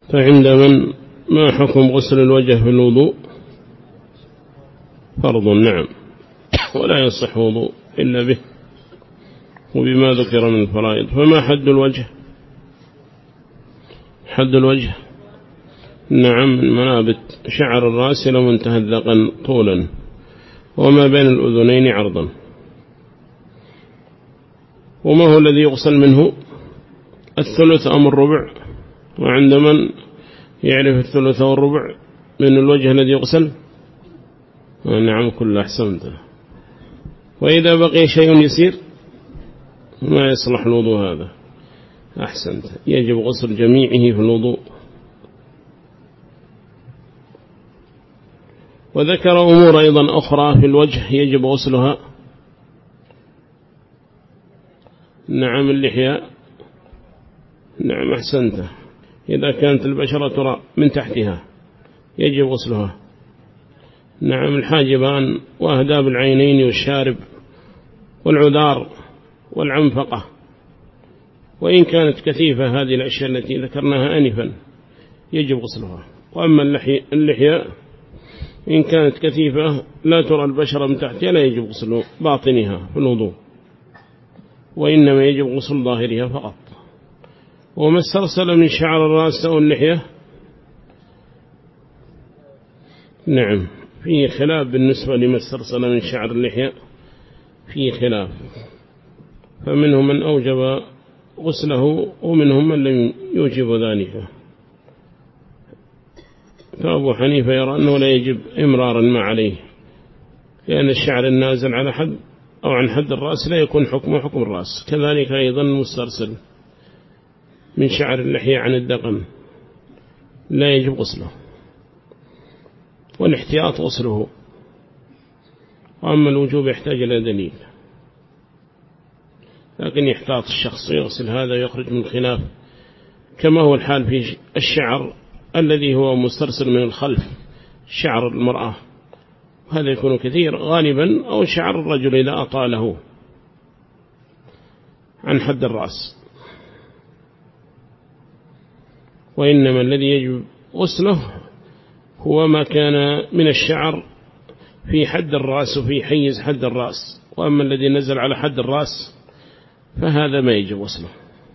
فعند من ما حكم غسل الوجه في الوضوء؟ فرض نعم، ولا يصح وضوء إلا به وبما ذكر من الفرائض. فما حد الوجه؟ حد الوجه نعم من منابت شعر الرأس إلى منتهى الذقن طولا، وما بين الأذنين عرضا. وما هو الذي يغسل منه؟ الثلث أم الربع؟ وعند من يعرف الثلث أو الربع من الوجه الذي يغسل؟ نعم كل أحسنت. وإذا بقي شيء يسير ما يصلح الوضوء هذا أحسنت، يجب غسل جميعه في الوضوء. وذكر أمور أيضا أخرى في الوجه يجب غسلها. نعم اللحية، نعم أحسنت، إذا كانت البشرة ترى من تحتها يجب غسلها. نعم الحاجبان وأهداب العينين والشارب والعذار والعنفقة، وإن كانت كثيفة هذه الأشياء التي ذكرناها آنفا يجب غسلها. وأما اللحية إن كانت كثيفة لا ترى البشرة من تحتها لا يجب غسل باطنها في الوضوء، وإنما يجب غسل ظاهرها فقط. وما استرسل من شعر الرأس أو اللحية نعم فيه خلاف بالنسبة لما استرسل من شعر اللحية، فيه خلاف، فمنهم من أوجب غسله ومنهم من لم يوجب ذلك. فأبو حنيفة يرى أنه لا يجب إمرارا ما عليه، لأن الشعر النازل على حد أو عن حد الرأس لا يكون حكمه حكم الرأس. كذلك أيضا المسترسل من شعر اللحية عن الدقن لا يجب غسله، والاحتياط غسله. وأما الوجوب يحتاج إلى دليل، لكن يحتاط الشخص يغسل هذا ويخرج من خلاف، كما هو الحال في الشعر الذي هو مسترسل من الخلف، شعر المرأة هذا يكون كثير غالبا، أو شعر الرجل إذا أطاله عن حد الرأس. وإنما الذي يجب غسله هو ما كان من الشعر في حد الرأس وفي حيز حد الرأس. وأما الذي نزل على حد الرأس فهذا ما يجب غسله.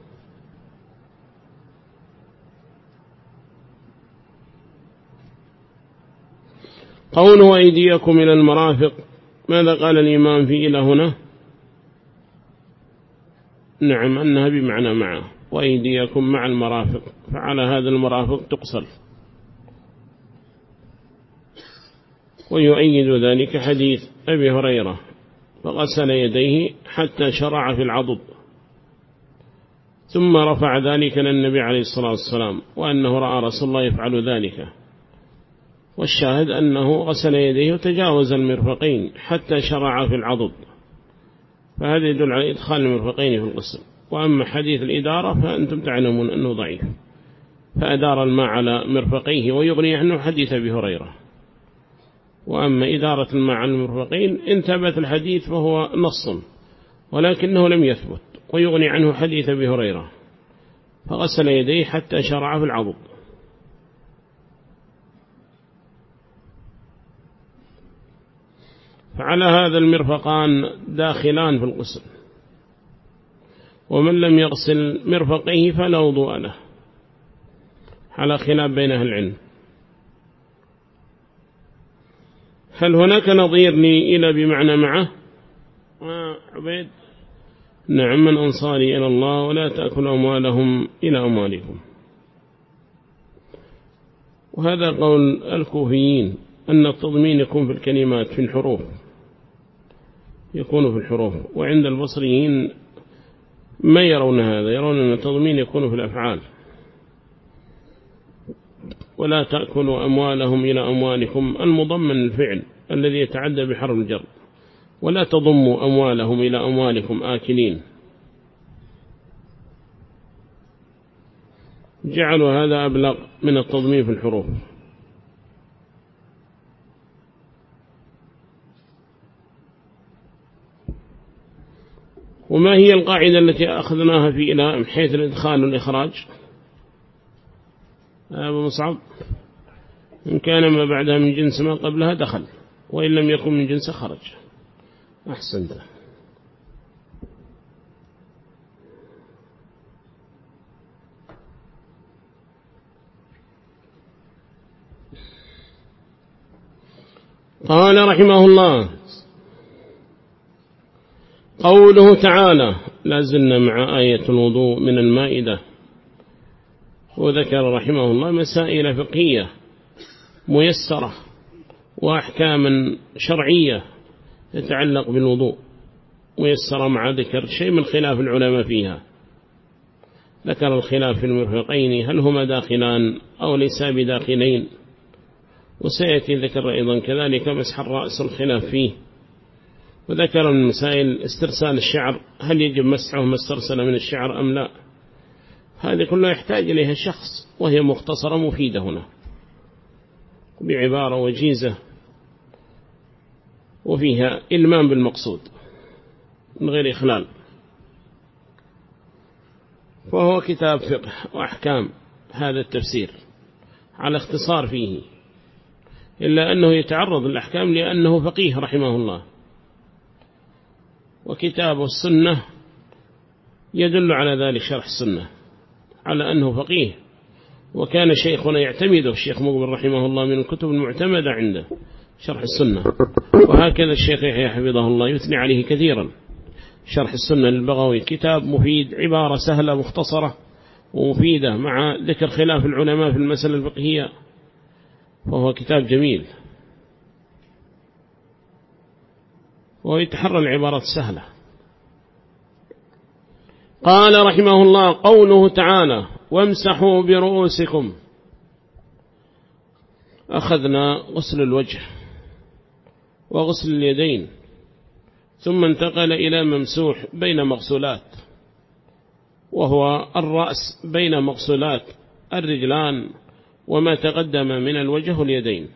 قوله وأيديكم إلى المرافق، ماذا قال الإمام في إلى هنا؟ نعم أنها بمعنى معه، وأيديكم مع المرافق، فعلى هذا المرافق تقصل. ويؤيد ذلك حديث أبي هريرة فغسل يديه حتى شرع في العضد، ثم رفع ذلك للنبي عليه الصلاة والسلام، وأنه رأى رسول الله يفعل ذلك. والشاهد أنه غسل يديه وتجاوز المرفقين حتى شرع في العضد، فهذا يدل على إدخال المرفقين في الغسل. وأما حديث الإدارة فأنتم تعلمون أنه ضعيف، فأدار الماء على مرفقيه ويغني عنه حديث أبي هريرة. وأما إدارة الماء على المرفقين إن ثبت الحديث فهو نص، ولكنه لم يثبت، ويغني عنه حديث أبي هريرة. فغسل يديه حتى شرع في العضد. فعلى هذا المرفقان داخلان في الغسل، ومن لم يغسل مرفقيه فلا وضوء له، على خلاف بين أهل العلم. هل هناك نظير لي إلى بمعنى معه؟ عبيد نعم من أنصاري إلى الله ولا تأكل أموالهم إلى أموالكم. وهذا قول الكوفيين أن التضمين يكون في الكلمات في الحروف، يكون في الحروف. وعند البصريين ما يرون هذا، يرون أن التضمين يكون في الأفعال. ولا تأكلوا أموالهم إلى أموالكم المضمن الفعل الذي يتعدى بحرف الجر، ولا تضموا أموالهم إلى أموالكم آكلين. جعلوا هذا أبلغ من التضمين في الحروف. وما هي القاعدة التي أخذناها في إلى من حيث الإدخال والإخراج؟ أبو مصعب إن كان ما بعدها من جنس ما قبلها دخل، وإن لم يكن من جنس خرج. أحسنت. قال رحمه الله: قوله تعالى، لا زلنا مع آية الوضوء من المائدة، وذكر رحمه الله مسائل فقهية ميسرة وأحكاما شرعية تتعلق بالوضوء ميسرة، مع ذكر شيء من خلاف العلماء فيها. ذكر الخلاف في المرفقين، هل هما داخلان أو ليسا بداخلين، وسيأتي ذكر أيضا كذلك مسح الرأس الخلاف فيه، وذكر من مسائل استرسال الشعر، هل يجب مسحه ما استرسل من الشعر أم لا. هذه كلها يحتاج إليها الشخص، وهي مختصرة مفيدة هنا بعبارة وجيزة، وفيها إلمام بالمقصود من غير إخلال. فهو كتاب فقه وأحكام هذا التفسير على اختصار فيه، إلا أنه يتعرض للأحكام لأنه فقيه رحمه الله. وكتاب السنة يدل على ذلك، شرح السنة، على أنه فقيه، وكان شيخنا يعتمده الشيخ مقبل رحمه الله من الكتب المعتمدة عنده شرح السنة. وهكذا الشيخ يحيى حفظه الله يثني عليه كثيرا. شرح السنة للبغوي كتاب مفيد، عبارة سهلة مختصرة ومفيدة، مع ذكر خلاف العلماء في المسألة الفقهية، فهو كتاب جميل، وهو يتحرى العبارات السهلة. قال رحمه الله: قوله تعالى: وامسحوا برؤوسكم. أخذنا غسل الوجه وغسل اليدين، ثم انتقل إلى ممسوح بين مغسولات، وهو الرأس بين مغسولات الرجلان وما تقدم من الوجه واليدين.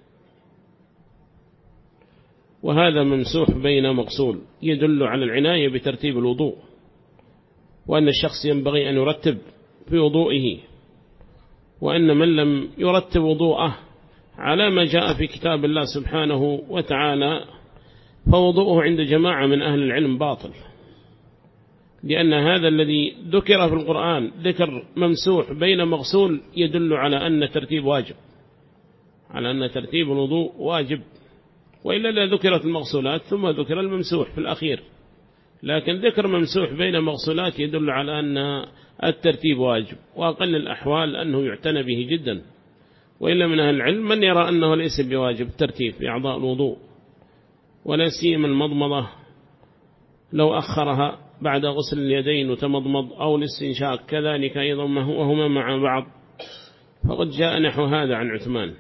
وهذا ممسوح بين مغسول يدل على العناية بترتيب الوضوء، وأن الشخص ينبغي أن يرتب في وضوئه، وأن من لم يرتب وضوءه على ما جاء في كتاب الله سبحانه وتعالى فوضوءه عند جماعة من أهل العلم باطل، لأن هذا الذي ذكر في القرآن ذكر ممسوح بين مغسول يدل على أن ترتيب واجب، على أن ترتيب الوضوء واجب، وإلا لا ذكرت المغسولات ثم ذكر الممسوح في الأخير. لكن ذكر ممسوح بين مغسولات يدل على أن الترتيب واجب، وأقل الأحوال أنه يعتنى به جدا. وإلا من أهل العلم من يرى أنه ليس بواجب الترتيب في أعضاء الوضوء، ولا سيما المضمضة لو أخرها بعد غسل اليدين وتمضمض، أو الاستنشاق كذلك أيضا وهما مع بعض، فقد جاء نحو هذا عن عثمان.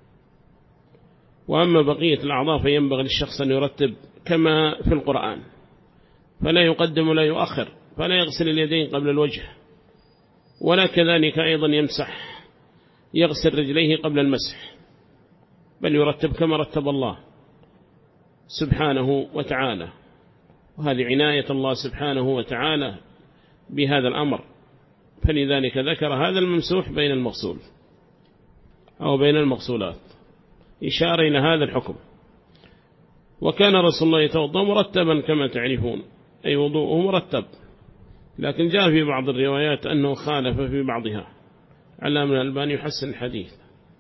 وأما بقية الأعضاء فينبغي للشخص أن يرتب كما في القرآن، فلا يقدم ولا يؤخر، فلا يغسل اليدين قبل الوجه، ولا كذلك أيضا يغسل رجليه قبل المسح، بل يرتب كما رتب الله سبحانه وتعالى. وهذه عناية الله سبحانه وتعالى بهذا الأمر، فلذلك ذكر هذا الممسوح بين المغسول أو بين المغسولات، إشارة إلى هذا الحكم. وكان رسول الله يتوضأ مرتبا كما تعرفون، أي وضوءه مرتب، لكن جاء في بعض الروايات أنه خالف في بعضها. علامة الألباني يحسن الحديث.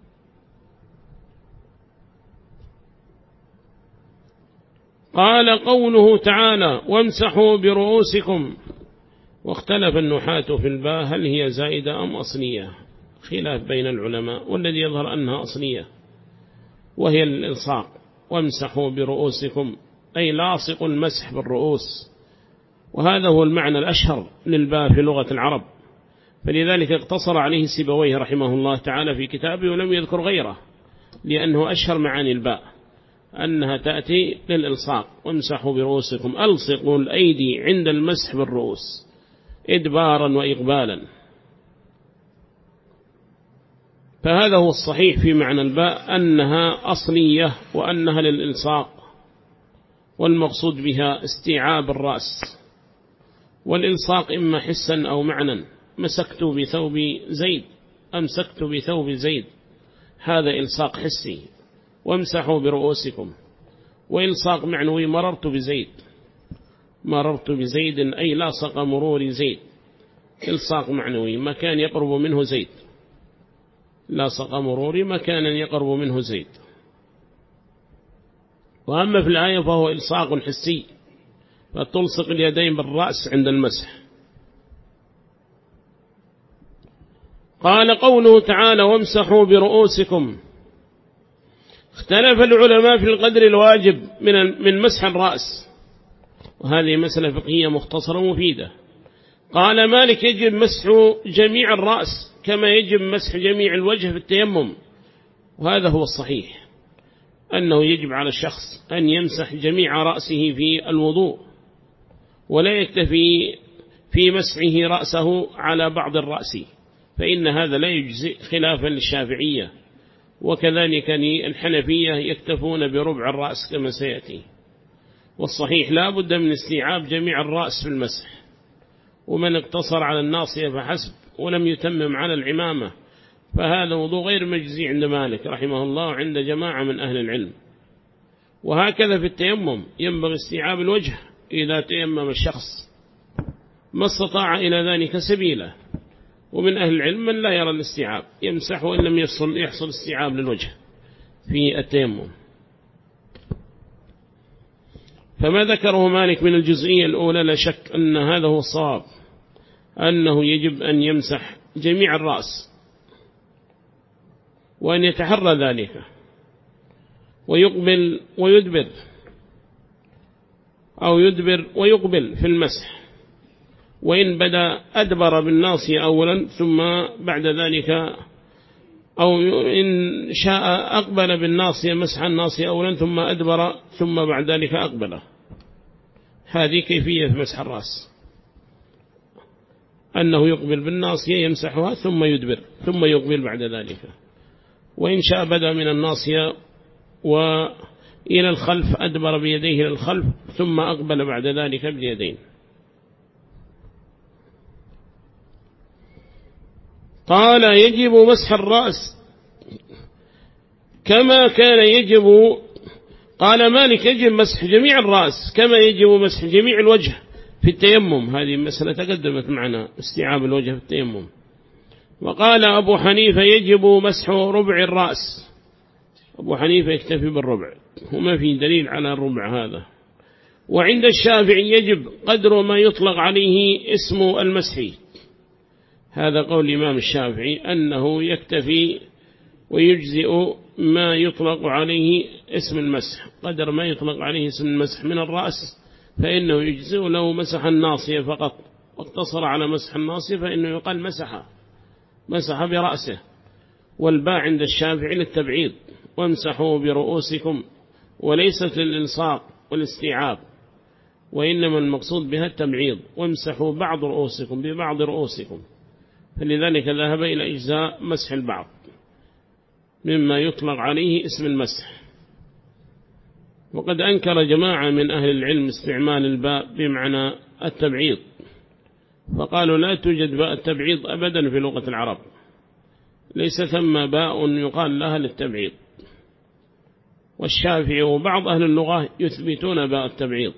قال قوله تعالى: وامسحوا برؤوسكم. واختلف النحاة في الباء هل هي زائدة أم أصلية، خلاف بين العلماء، والذي يظهر أنها أصلية، وهي الإلصاق. وامسحوا برؤوسكم أي لاصق المسح بالرؤوس، وهذا هو المعنى الأشهر للباء في لغة العرب، فلذلك اقتصر عليه سيبويه رحمه الله تعالى في كتابه ولم يذكر غيره، لأنه أشهر معاني الباء أنها تأتي للإلصاق. وامسحوا برؤوسكم، ألصقوا الأيدي عند المسح بالرؤوس إدبارا وإقبالا. فهذا هو الصحيح في معنى الباء، أنها أصلية وأنها للإلصاق، والمقصود بها استيعاب الرأس. والإلصاق إما حسا أو معنى، مسكت بثوب زيد أمسكت بثوب زيد، هذا إلصاق حسي. وامسحوا برؤوسكم. وإلصاق معنوي مررت بزيد، مررت بزيد أي لاصق مرور زيد. إلصاق معنوي مكان يقرب منه زيد، لاصق مرور مكانا يقرب منه زيد. وأما في الآية فهو إلصاق حسي، فتلصق اليدين بالرأس عند المسح. قال قوله تعالى وامسحوا برؤوسكم. اختلف العلماء في القدر الواجب من مسح الرأس، وهذه مسألة فقهية مختصرة مفيدة. قال مالك يجب مسح جميع الرأس كما يجب مسح جميع الوجه في التيمم، وهذا هو الصحيح، أنه يجب على الشخص أن يمسح جميع رأسه في الوضوء، ولا يكتفي في مسحه رأسه على بعض الرأس، فإن هذا لا يجزئ خلافا للشافعية. وكذلك الحنفية يكتفون بربع الرأس كما سيأتي. والصحيح لا بد من استيعاب جميع الرأس في المسح، ومن اقتصر على الناصية فحسب ولم يتمم على العمامة فهذا وضوء غير مجزي عند مالك رحمه الله وعند جماعة من أهل العلم. وهكذا في التيمم ينبغي استيعاب الوجه إذا تيمم الشخص ما استطاع إلى ذلك سبيله. ومن أهل العلم من لا يرى الاستيعاب يمسح وإن لم يحصل استيعاب للوجه في التيمم. فما ذكره مالك من الجزئية الأولى لا شك أن هذا هو الصواب، أنه يجب أن يمسح جميع الرأس وأن يتحرى ذلك ويقبل ويدبر أو يدبر ويقبل في المسح، وإن بدأ أدبر بالناصية أولا ثم بعد ذلك، أو إن شاء أقبل بالناصية مسح الناصية أولا ثم أدبر ثم بعد ذلك أقبله. هذه كيفية مسح الرأس، أنه يقبل بالناصية يمسحها ثم يدبر ثم يقبل بعد ذلك. وإن شاء بدأ من الناصية وإلى الخلف أدبر بيديه إلى الخلف ثم أقبل بعد ذلك باليدين. قال يجب مسح الرأس كما كان يجب. قال مالك يجب مسح جميع الرأس كما يجب مسح جميع الوجه في التيمم. هذه مسألة تقدمت معنا استيعاب الوجه في التيمم. وقال أبو حنيفة يجب مسح ربع الرأس، أبو حنيفة يكتفي بالربع وما في دليل على الربع هذا. وعند الشافعي يجب قدر ما يطلق عليه اسم المسح، هذا قول الإمام الشافعي أنه يكتفي ويجزئ ما يطلق عليه اسم المسح، قدر ما يطلق عليه اسم المسح من الرأس فإنه يجزئ. لو مسح الناصية فقط واقتصر على مسح الناصية فإنه يقال مسح برأسه. والباء عند الشافعي للتبعيض، وامسحوا برؤوسكم، وليست للإلصاق والاستيعاب، وإنما المقصود بها التبعيض، وامسحوا بعض رؤوسكم ببعض رؤوسكم. فلذلك ذهب إلى إجزاء مسح البعض مما يطلق عليه اسم المسح. وقد أنكر جماعة من أهل العلم استعمال الباء بمعنى التبعيض، فقالوا لا توجد باء التبعيض أبدا في لغة العرب، ليس ثم باء يقال لها للتبعيض. والشافعي وبعض أهل اللغة يثبتون باء التبعيض،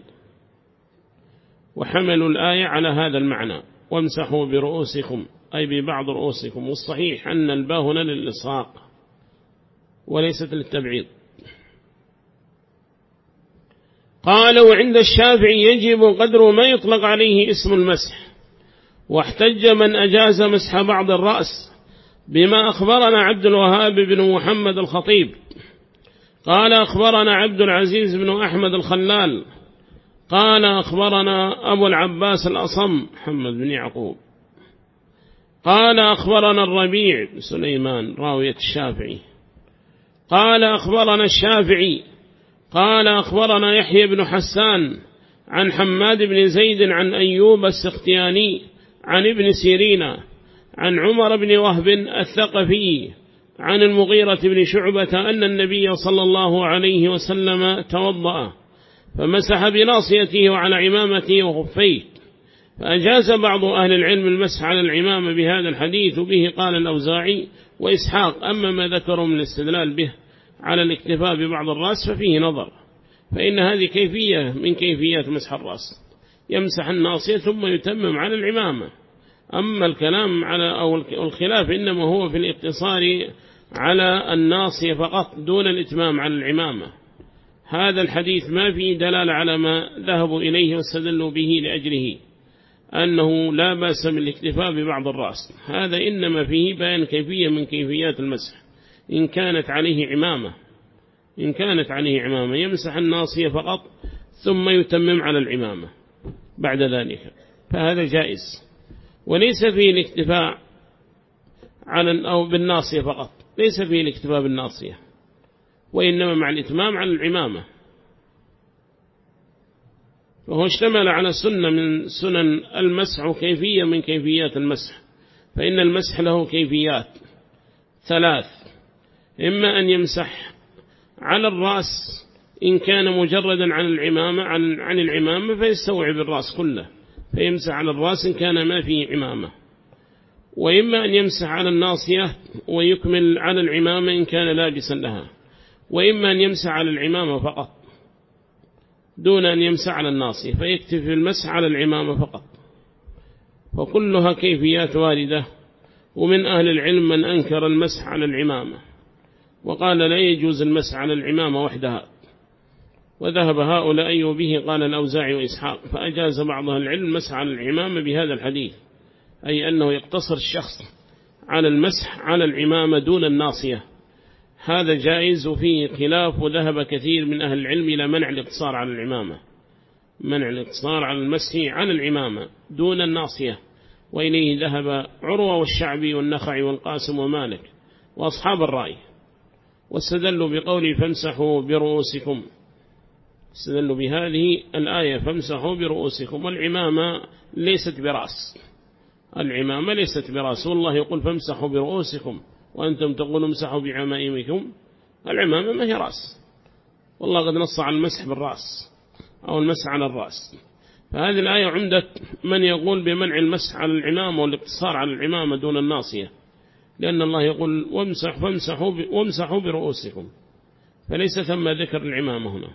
وحملوا الآية على هذا المعنى وامسحوا برؤوسكم أي ببعض رؤوسكم. والصحيح أن الباء هنا للإصهاق وليست للتبعيض. قال وعند الشافعي يجب قدر ما يطلق عليه اسم المسح. واحتج من أجاز مسح بعض الرأس بما أخبرنا عبد الوهاب بن محمد الخطيب قال أخبرنا عبد العزيز بن أحمد الخلال قال أخبرنا أبو العباس الأصم محمد بن يعقوب قال أخبرنا الربيع بن سليمان راوية الشافعي قال أخبرنا الشافعي قال أخبرنا يحيى بن حسان عن حماد بن زيد عن أيوب السختياني عن ابن سيرين عن عمر بن وهب الثقفي عن المغيرة بن شعبة أن النبي صلى الله عليه وسلم توضأ فمسح بناصيته وعلى عمامته وخفيه فأجاز بعض أهل العلم المسح على العمامة بهذا الحديث، وبه قال الأوزاعي وإسحاق. أما ما ذكروا من الاستدلال به على الاكتفاء ببعض الرأس ففيه نظر، فإن هذه كيفية من كيفيات مسح الرأس، يمسح الناصية ثم يتمم على العمامة. أما الكلام على أو الخلاف إنما هو في الاقتصار على الناصية فقط دون الإتمام على العمامة. هذا الحديث ما فيه دلالة على ما ذهبوا إليه واستدلوا به لأجله أنه لا بأس بالاكتفاء ببعض الرأس، هذا إنما فيه بيان كيفية من كيفيات المسح. إن كانت عليه عمامة يمسح الناصية فقط ثم يتمم على العمامة بعد ذلك، فهذا جائز. وليس فيه الاكتفاء أو بالناصية فقط، ليس فيه الاكتفاء بالناصية، وإنما مع الإتمام على العمامة. وهو اشتمل على سنة من سنن المسح وكيفية من كيفيات المسح. فإن المسح له كيفيات 3: إما أن يمسح على الرأس إن كان مجردا عن العمامة فيستوعب الرأس كله، فيمسح على الرأس إن كان ما فيه عمامة. وإما أن يمسح على الناصية ويكمل على العمامة إن كان لابسا لها. وإما أن يمسح على العمامة فقط دون أن يمسح على الناصية، فيكتفي المسح على العمامة فقط. وكلها كيفيات واردة. ومن أهل العلم من أنكر المسح على العمامة وقال لا يجوز المسح على العمامة وحدها، وذهب هؤلاء وبه قال الأوزاعي وإسحاق. فأجاز بعض أهل العلم المسح على العمامة بهذا الحديث، أي أنه يقتصر الشخص على المسح على العمامة دون الناصية، هذا جائز. وفيه خلاف، وذهب كثير من أهل العلم إلى منع الاقتصار على العمامة، منع الاقتصار على المسح على العمامة دون الناصية، وإليه ذهب عروة والشعبي والنخعي والقاسم ومالك وأصحاب الرأي، واستدلوا بقوله فامسحوا برؤوسكم، استدلوا بهذه الآية فامسحوا برؤوسكم. والعمامة ليست برأس، العمامة ليست برأس، والله يقول فامسحوا برؤوسكم وأنتم تقولوا امسحوا بعمائمكم. العمامة ما هي رأس، والله قد نص على المسح بالرأس أو المسح على الرأس. فهذه الآية عمدة من يقول بمنع المسح على العمامة والاقتصار على العمامة دون الناصية، لأن الله يقول وامسحوا برؤوسكم، فليس ثم ذكر العمامة هنا.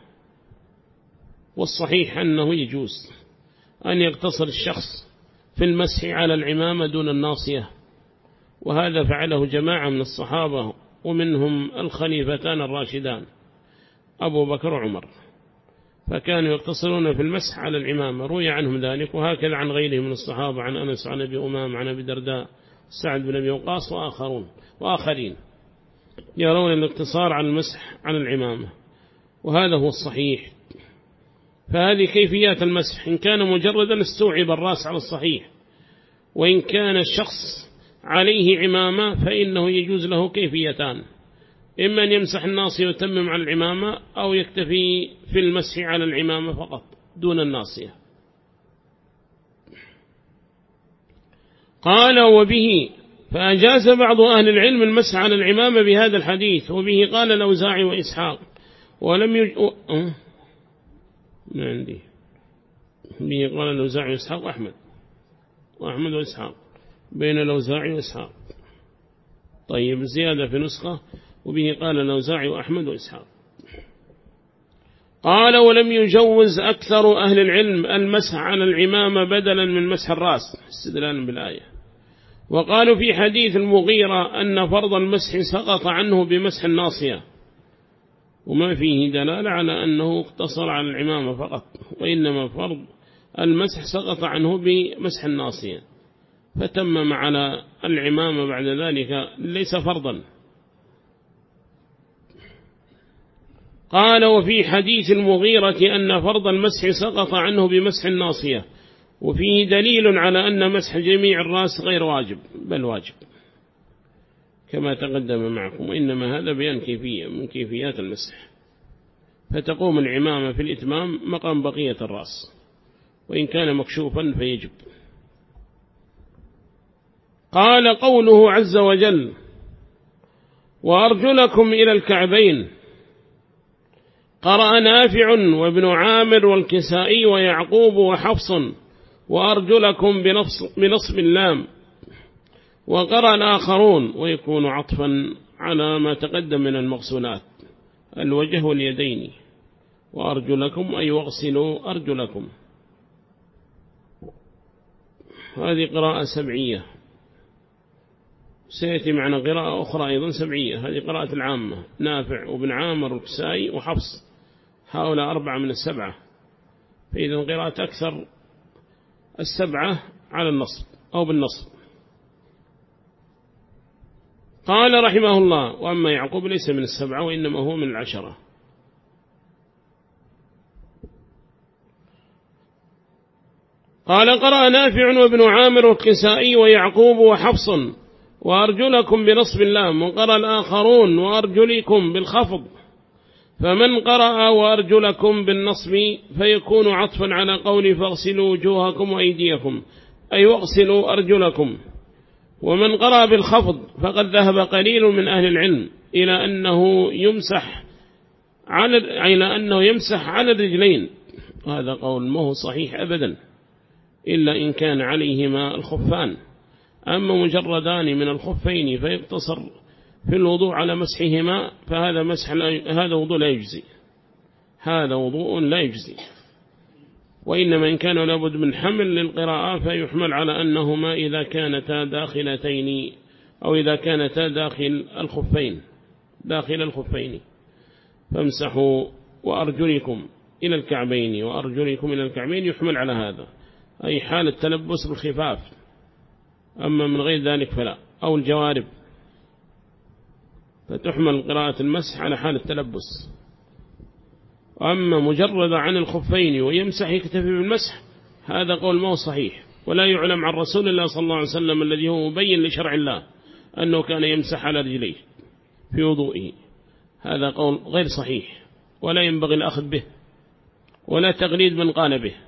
والصحيح أنه يجوز أن يقتصر الشخص في المسح على العمامة دون الناصية، وهذا فعله جماعة من الصحابة، ومنهم الخليفتان الراشدان أبو بكر وعمر، فكانوا يقتصرون في المسح على العمامة، روي عنهم ذلك. وهكذا عن غيرهم من الصحابة، عن أنس، عن أبي أمام، عن أبي درداء، سعد بن أبي وقاص وآخرين يرون الاقتصار على المسح على العمامة، وهذا هو الصحيح. فهذه كيفيات المسح، إن كان مجردا استوعب الرأس على الصحيح، وإن كان الشخص عليه عمامة فإنه يجوز له كيفيتان: إما أن يمسح الناصية ويتمم على العمامة، أو يكتفي في المسح على العمامة فقط دون الناصية. قال وبه فأجاز بعض أهل العلم المسح على العمامة بهذا الحديث، وبه قال الأوزاعي وإسحاق. ولم ما عندي به قال الأوزاعي وإسحاق وأحمد وإسحاق، بين الأوزاعي وإسحاق. طيب زيادة في نسخة وبه قال الأوزاعي وأحمد وإسحاق. قال ولم يجوز أكثر أهل العلم المسح على العمامة بدلا من مسح الرأس استدلالا بالآية. وقالوا في حديث المغيرة أن فرض المسح سقط عنه بمسح الناصية، وما فيه دلالة على أنه اقتصر على العمامة فقط، وإنما فرض المسح سقط عنه بمسح الناصية، فتمم على العمامة بعد ذلك، ليس فرضا. قال وفي حديث المغيرة أن فرض المسح سقط عنه بمسح الناصية، وفيه دليل على أن مسح جميع الرأس غير واجب بل واجب كما تقدم معكم، وإنما هذا بيان كيفية من كيفيات المسح، فتقوم العمامة في الإتمام مقام بقية الرأس، وإن كان مكشوفا فيجب. قال قوله عز وجل وأرجلكم إلى الكعبين، قرأ نافع وابن عامر والكسائي ويعقوب وحفص وأرجلكم بنصب اللام، وقرأ الآخرون ويكون عطفا على ما تقدم من المغسولات الوجه واليدين، وأرجلكم أي واغسلوا أرجلكم. هذه قراءة سبعية. سيأتي معنا قراءة أخرى أيضا سبعية، هذه قراءة العامة نافع وابن عامر والكسائي وحفص، هؤلاء 4 من 7. فإذا قراءة أكثر 7 على النصب أو بالنصب. قال رحمه الله: وأما يعقوب ليس من 7 وإنما هو من 10. قال: قرأ نافع وابن عامر والكسائي ويعقوب وحفص وأرجلكم بنصب اللام، وقرأ الآخرون وأرجلكم بالخفض، فمن قرأ وأرجلكم بالنصب فيكون عطفا على قول فاغسلوا وجوهكم وأيديكم أي واغسلوا أرجلكم. ومن قرأ بالخفض فقد ذهب قليل من أهل العلم إلى أنه يمسح على الرجلين، هذا قول ما هو صحيح أبدا إلا إن كان عليهما الخفان. أما مجردان من الخفين فيقتصر في الوضوء على مسحهما فهذا وضوء لا يجزي، هذا وضوء لا يجزي. وإنما إن كان لابد من حمل للقراءة فيحمل على أنهما إذا كانتا داخلتين أو إذا كانتا داخل الخفين فامسحوا وأرجلكم إلى الكعبين وأرجلكم إلى الكعبين، يحمل على هذا أي حال التلبس بالخفاف. أما من غير ذلك فلا، أو الجوارب، فتحمل قراءة المسح على حال التلبس. أما مجرد عن الخفين ويمسح يكتفي بالمسح، هذا قول ما هو صحيح، ولا يعلم عن رسول الله صلى الله عليه وسلم الذي هو مبين لشرع الله أنه كان يمسح على رجليه في وضوئه. هذا قول غير صحيح، ولا ينبغي الأخذ به ولا تقليد من قال به.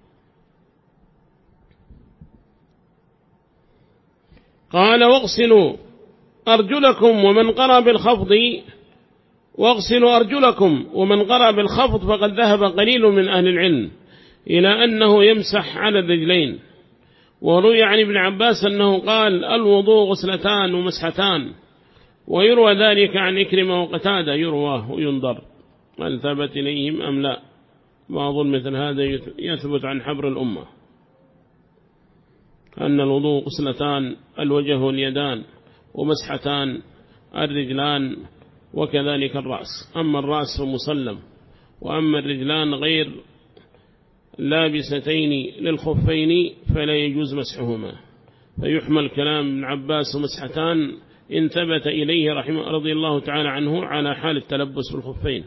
قال: واغسلوا أرجلكم، ومن قرأ بالخفض واغسلوا أرجلكم، ومن قرأ بالخفض فقد ذهب قليل من أهل العلم إلى أنه يمسح على الرجلين. وروي عن ابن عباس أنه قال: الوضوء غسلتان ومسحتان. ويروى ذلك عن إكرمة وقتادة، يرواه وينظر هل ثبت إليهم أم لا، وأظن مثل هذا يثبت عن حبر الأمة أن الوضوء غسلتان الوجه واليدان، ومسحتان الرجلان، وكذلك الرأس. أما الرأس فمسلم، وأما الرجلان غير لابستين للخفين فلا يجوز مسحهما. فيحمل كلام ابن عباس ومسحتان إن ثبت إليه رضي الله تعالى عنه على حال التلبس بالخفين.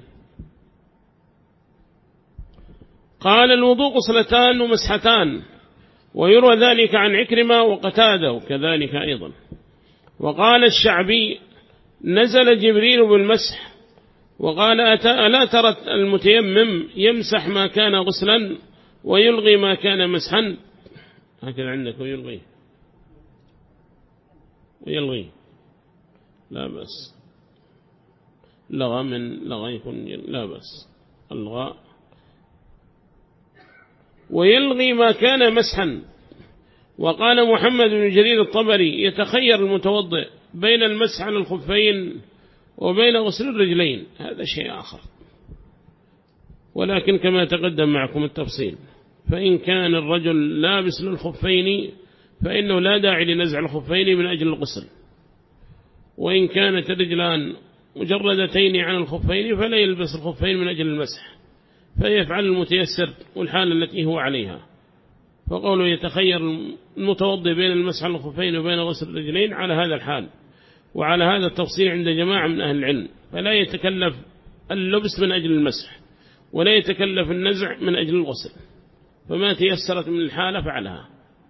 قال: الوضوء غسلتان ومسحتان. ويروى ذلك عن عكرمة وقتادة وكذلك أيضا. وقال الشعبي: نزل جبريل بالمسح وقال: ألا ترى المتيمم يمسح ما كان غسلا ويلغي ما كان مسحا؟ هكذا عندك ويلغي لا بس، لغى من لغى يكون لا بس، الغاء ويلغي ما كان مسحا. وقال محمد بن جرير الطبري: يتخير المتوضئ بين المسح على الخفين وبين غسل الرجلين، هذا شيء آخر. ولكن كما تقدم معكم التفصيل، فإن كان الرجل لابس للخفين فإنه لا داعي لنزع الخفين من أجل الغسل، وإن كانت الرجلان مجردتين عن الخفين فلا يلبس الخفين من أجل المسح، فيفعل المتيسر والحالة التي هو عليها. فقوله يتخير المتوضئ بين المسح على الخفين وبين غسل الرجلين على هذا الحال، وعلى هذا التفصيل عند جماعة من أهل العلم، فلا يتكلف اللبس من أجل المسح ولا يتكلف النزع من أجل الغسل، فما تيسرت من الحالة فعلها.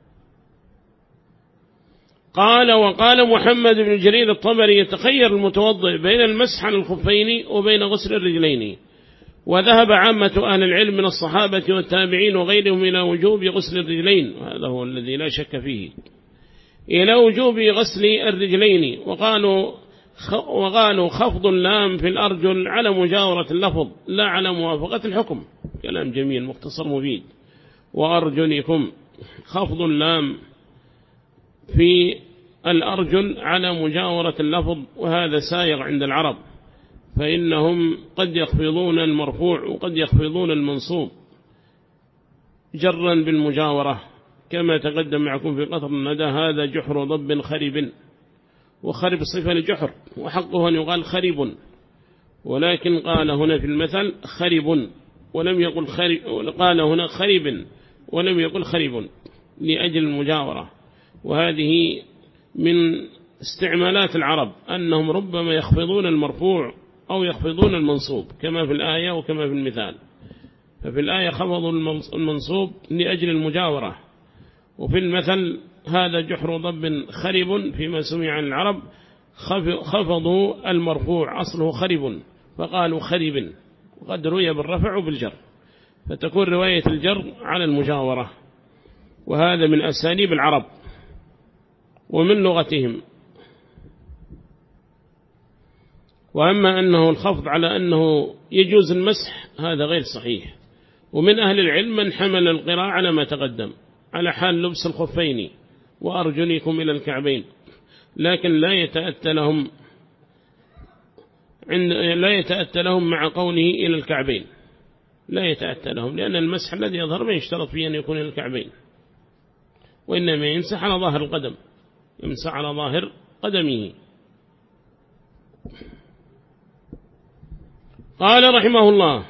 قال: وقال محمد بن جرير الطبري: يتخير المتوضئ بين المسح على الخفين وبين غسل الرجلين. وذهب عامة أهل العلم من الصحابة والتابعين وغيرهم إلى وجوب غسل الرجلين، وهذا هو الذي لا شك فيه، إلى وجوب غسل الرجلين. وقالوا خفض اللام في الأرجل على مجاورة اللفظ لا على موافقة الحكم. كلام جميل مختصر مفيد. وأرجلكم خفض اللام في الأرجل على مجاورة اللفظ، وهذا سائغ عند العرب، فإنهم قد يخفضون المرفوع وقد يخفضون المنصوب جرا بالمجاورة، كما تقدم معكم في قطر الندى: هذا جحر ضب خرب، وخرب صفة لجحر، وحقه أن يقال خرب، ولكن قال هنا في المثل خرب ولم يقل خرب، قال هنا خرب ولم يقل خرب لأجل المجاورة. وهذه من استعمالات العرب أنهم ربما يخفضون المرفوع أو يخفضون المنصوب، كما في الآية وكما في المثال. ففي الآية خفضوا المنصوب لأجل المجاورة، وفي المثل هذا جحر ضب خرب فيما سمع عن العرب خفضوا المرفوع أصله خرب فقالوا خرب، وقد روي بالرفع وبالجر، فتكون رواية الجر على المجاورة، وهذا من أساليب العرب ومن لغتهم. وأما أنه الخفض على أنه يجوز المسح هذا غير صحيح، ومن أهل العلم من حمل القراءة على ما تقدم على حال لبس الخفين وأرجلكم إلى الكعبين، لكن لا يتأتى لهم مع قوله إلى الكعبين، لا يتأتى لهم، لأن المسح الذي يظهر ما يشترط فيه أن يكون إلى الكعبين، وإنما يمسح على ظاهر القدم، يمسح على ظاهر قدمه. قال رحمه الله: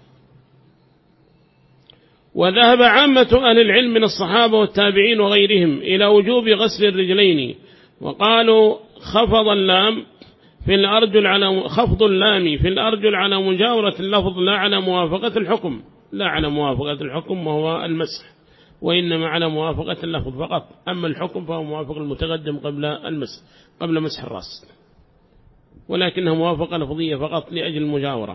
وذهب عامة أهل العلم من الصحابة والتابعين وغيرهم إلى وجوب غسل الرجلين، وقالوا خفض اللام في الأرجل على خفض اللام في الأرجل على مجاورة اللفظ، لا على موافقة الحكم، لا على موافقة الحكم وهو المسح، وإنما على موافقة اللفظ فقط، أما الحكم فهو موافق المتقدم قبل مسح الرأس، ولكنها موافقة لفظية فقط لأجل المجاورة.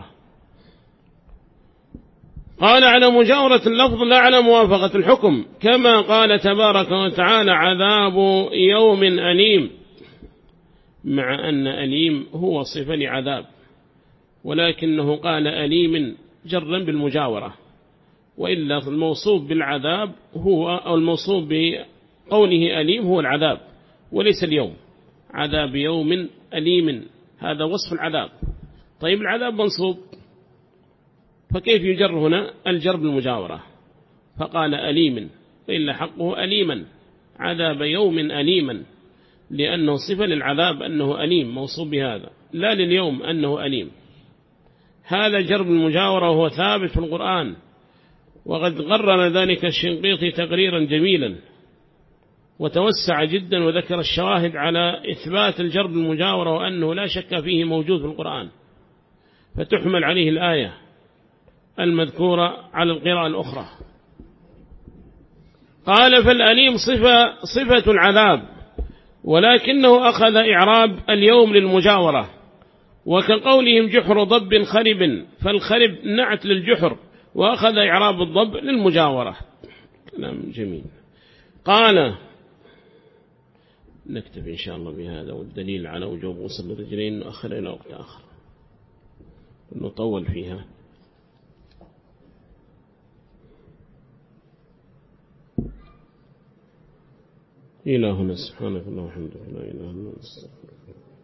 قال على مجاورة اللفظ لا على موافقة الحكم، كما قال تبارك وتعالى: عذاب يوم أليم، مع أن أليم هو صفة لعذاب، ولكنه قال أليم جرا بالمجاورة، وإلا الموصوف بالعذاب هو، أو الموصوف بقوله أليم هو العذاب وليس اليوم. عذاب يوم أليم هذا وصف العذاب. طيب العذاب منصوب، فكيف يجر هنا؟ الجر بالمجاورة، فقال أليم، وإلا حقه أليما، عذاب يوم أليما، لأنه صفة للعذاب أنه أليم موصوب بهذا، لا لليوم أنه أليم. هذا جر بالمجاورة وهو ثابت في القرآن، وقد قرر ذلك الشنقيطي تقريرا جميلا وتوسع جدا، وذكر الشواهد على إثبات الجر بالمجاورة وأنه لا شك فيه موجود في القرآن، فتحمل عليه الآية المذكورة على القراءة الأخرى. قال: فالأليم صفة العذاب، ولكنه أخذ إعراب اليوم للمجاورة، وكقولهم جحر ضب خرب، فالخرب نعت للجحر، وأخذ إعراب الضب للمجاورة. كلام جميل. قال: نكتب إن شاء الله بهذا، والدليل على وجوب غسل الرجلين نؤخر إلى وقت آخر نطول فيها. إلى هنا، سبحانك اللهم وبحمدك، لا إله إلا أنت، استغفرك.